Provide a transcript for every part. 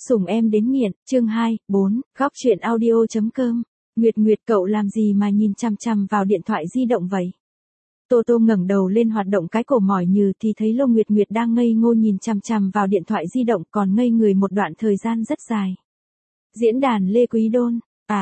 Sủng em đến nghiện, chương 2, 4, góc truyện audio.com. Nguyệt Nguyệt, cậu làm gì mà nhìn chằm chằm vào điện thoại di động vậy? Tô Tô ngẩng đầu lên hoạt động cái cổ mỏi nhừ thì thấy Lô Nguyệt Nguyệt đang ngây ngô nhìn chằm chằm vào điện thoại di động, còn ngây người một đoạn thời gian rất dài. Diễn đàn Lê Quý Đôn,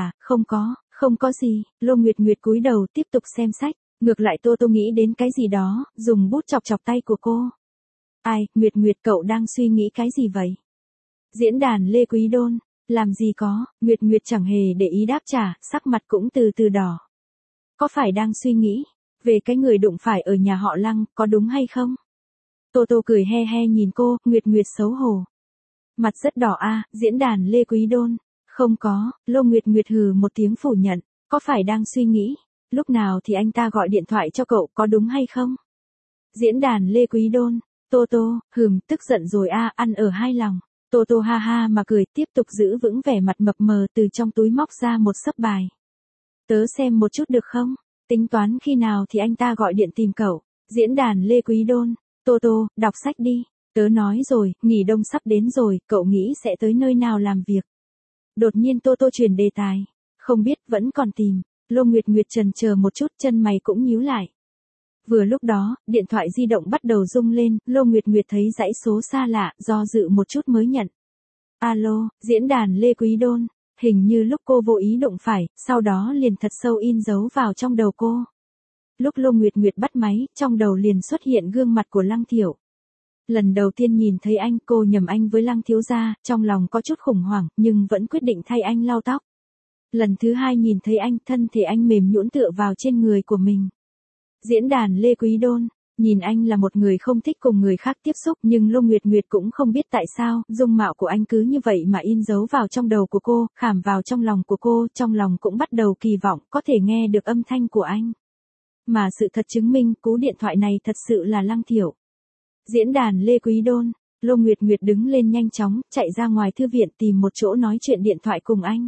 không có gì. Lô Nguyệt Nguyệt cúi đầu tiếp tục xem sách, ngược lại Tô Tô nghĩ đến cái gì đó, dùng bút chọc chọc tay của cô. Ai, Nguyệt Nguyệt, cậu đang suy nghĩ cái gì vậy? Diễn đàn Lê Quý Đôn, làm gì có. Nguyệt Nguyệt chẳng hề để ý đáp trả, sắc mặt cũng từ từ đỏ. Có phải đang suy nghĩ về cái người đụng phải ở nhà họ Lăng, có đúng hay không? Tô Tô cười he he nhìn cô, Nguyệt Nguyệt xấu hổ. Mặt rất đỏ a. Diễn đàn Lê Quý Đôn, không có. Lô Nguyệt Nguyệt hừ một tiếng phủ nhận, có phải đang suy nghĩ lúc nào thì anh ta gọi điện thoại cho cậu, có đúng hay không? Diễn đàn Lê Quý Đôn, Tô Tô, tức giận rồi a, ăn ở hai lòng. Tô Tô ha ha mà cười, tiếp tục giữ vững vẻ mặt mập mờ, từ trong túi móc ra một xấp bài. Tớ xem một chút được không? Tính toán khi nào thì anh ta gọi điện tìm cậu. Diễn đàn Lê Quý Đôn, Tô Tô, đọc sách đi. Tớ nói rồi, nghỉ đông sắp đến rồi, cậu nghĩ sẽ tới nơi nào làm việc? Đột nhiên Tô Tô chuyển đề tài. Không biết, vẫn còn tìm. Lô Nguyệt Nguyệt chần chờ một chút, chân mày cũng nhíu lại. Vừa lúc đó, điện thoại di động bắt đầu rung lên, Lô Nguyệt Nguyệt thấy dãy số xa lạ, do dự một chút mới nhận. Alo, diễn đàn Lê Quý Đôn, hình như lúc cô vô ý đụng phải, sau đó liền thật sâu in dấu vào trong đầu cô. Lúc Lô Nguyệt Nguyệt bắt máy, trong đầu liền xuất hiện gương mặt của Lăng Thiệu. Lần đầu tiên nhìn thấy anh, cô nhầm anh với Lăng thiếu gia, trong lòng có chút khủng hoảng, nhưng vẫn quyết định thay anh lau tóc. Lần thứ hai nhìn thấy anh, thân thể anh mềm nhũn tựa vào trên người của mình. Diễn đàn Lê Quý Đôn, nhìn anh là một người không thích cùng người khác tiếp xúc, nhưng Lô Nguyệt Nguyệt cũng không biết tại sao, dung mạo của anh cứ như vậy mà in dấu vào trong đầu của cô, khảm vào trong lòng của cô, trong lòng cũng bắt đầu kỳ vọng, có thể nghe được âm thanh của anh. Mà sự thật chứng minh, cú điện thoại này thật sự là Lăng Thiệu. Diễn đàn Lê Quý Đôn, Lô Nguyệt Nguyệt đứng lên nhanh chóng, chạy ra ngoài thư viện tìm một chỗ nói chuyện điện thoại cùng anh.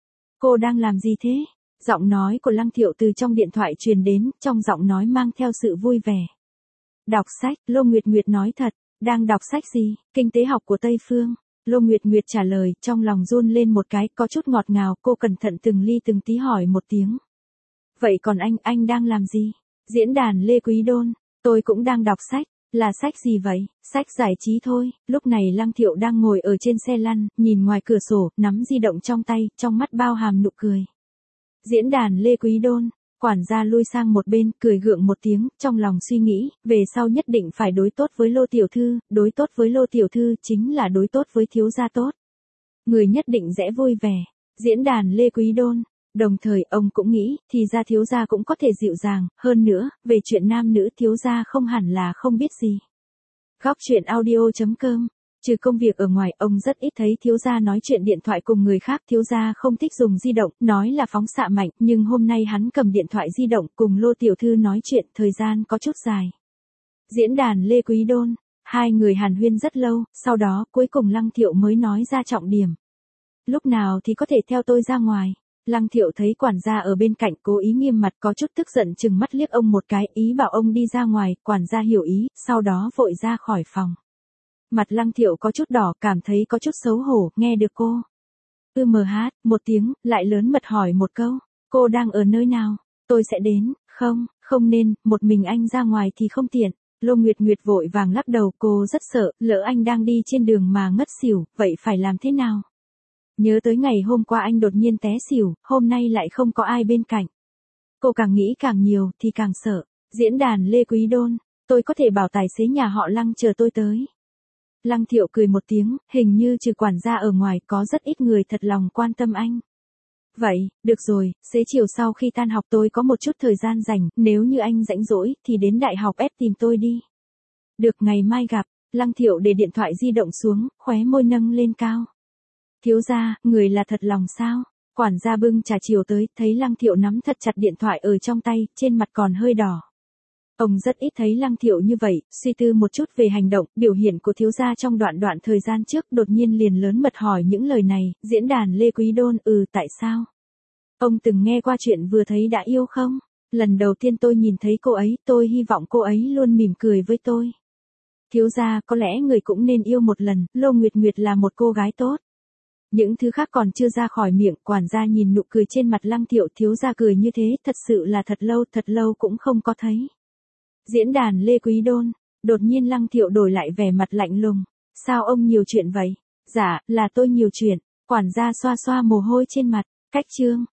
Cô đang làm gì thế? Giọng nói của Lăng Thiệu từ trong điện thoại truyền đến, trong giọng nói mang theo sự vui vẻ. Đọc sách, Lô Nguyệt Nguyệt nói thật, đang đọc sách gì? Kinh tế học của Tây Phương. Lô Nguyệt Nguyệt trả lời, trong lòng run lên một cái, có chút ngọt ngào, cô cẩn thận từng ly từng tí hỏi một tiếng. Vậy còn anh đang làm gì? Diễn đàn Lê Quý Đôn, tôi cũng đang đọc sách. Là sách gì vậy? Sách giải trí thôi. Lúc này Lăng Thiệu đang ngồi ở trên xe lăn, nhìn ngoài cửa sổ, nắm di động trong tay, trong mắt bao hàm nụ cười. Diễn đàn Lê Quý Đôn, quản gia lui sang một bên, cười gượng một tiếng, trong lòng suy nghĩ, về sau nhất định phải đối tốt với Lô tiểu thư, đối tốt với Lô tiểu thư chính là đối tốt với thiếu gia tốt. Người nhất định sẽ vui vẻ. Diễn đàn Lê Quý Đôn, đồng thời ông cũng nghĩ, thì ra thiếu gia cũng có thể dịu dàng, hơn nữa, về chuyện nam nữ thiếu gia không hẳn là không biết gì. Góc truyện audio.com. Trừ công việc ở ngoài, ông rất ít thấy thiếu gia nói chuyện điện thoại cùng người khác, thiếu gia không thích dùng di động, nói là phóng xạ mạnh, nhưng hôm nay hắn cầm điện thoại di động cùng Lô tiểu thư nói chuyện, thời gian có chút dài. Diễn đàn Lê Quý Đôn, hai người hàn huyên rất lâu, sau đó cuối cùng Lăng Thiệu mới nói ra trọng điểm. Lúc nào thì có thể theo tôi ra ngoài? Lăng Thiệu thấy quản gia ở bên cạnh cố ý nghiêm mặt, có chút tức giận chừng mắt liếc ông một cái, ý bảo ông đi ra ngoài, quản gia hiểu ý, sau đó vội ra khỏi phòng. Mặt Lăng Thiệu có chút đỏ, cảm thấy có chút xấu hổ, nghe được cô. Một tiếng, lại lớn mật hỏi một câu. Cô đang ở nơi nào? Tôi sẽ đến. Không nên, một mình anh ra ngoài thì không tiện. Lô Nguyệt Nguyệt vội vàng lắc đầu, cô rất sợ, lỡ anh đang đi trên đường mà ngất xỉu, vậy phải làm thế nào? Nhớ tới ngày hôm qua anh đột nhiên té xỉu, hôm nay lại không có ai bên cạnh. Cô càng nghĩ càng nhiều, thì càng sợ. Diễn đàn Lê Quý Đôn, tôi có thể bảo tài xế nhà họ Lăng chờ tôi tới. Lăng Thiệu cười một tiếng, hình như trừ quản gia ở ngoài có rất ít người thật lòng quan tâm anh. Vậy, được rồi, xế chiều sau khi tan học tôi có một chút thời gian rảnh, nếu như anh rảnh rỗi thì đến đại học ép tìm tôi đi. Được, ngày mai gặp. Lăng Thiệu để điện thoại di động xuống, khóe môi nâng lên cao. Thiếu gia, người là thật lòng sao? Quản gia bưng trà chiều tới, thấy Lăng Thiệu nắm thật chặt điện thoại ở trong tay, trên mặt còn hơi đỏ. Ông rất ít thấy Lăng Thiệu như vậy, suy tư một chút về hành động, biểu hiện của thiếu gia trong đoạn thời gian trước, đột nhiên liền lớn mật hỏi những lời này. Diễn đàn Lê Quý Đôn, tại sao? Ông từng nghe qua chuyện vừa thấy đã yêu không? Lần đầu tiên tôi nhìn thấy cô ấy, tôi hy vọng cô ấy luôn mỉm cười với tôi. Thiếu gia, có lẽ người cũng nên yêu một lần, Lô Nguyệt Nguyệt là một cô gái tốt. Những thứ khác còn chưa ra khỏi miệng, quản gia nhìn nụ cười trên mặt Lăng Thiệu, thiếu gia cười như thế, thật sự là thật lâu cũng không có thấy. Diễn đàn Lê Quý Đôn, đột nhiên Lăng Thiệu đổi lại vẻ mặt lạnh lùng. Sao ông nhiều chuyện vậy? Dạ, là tôi nhiều chuyện. Quản gia xoa xoa mồ hôi trên mặt, cách chương.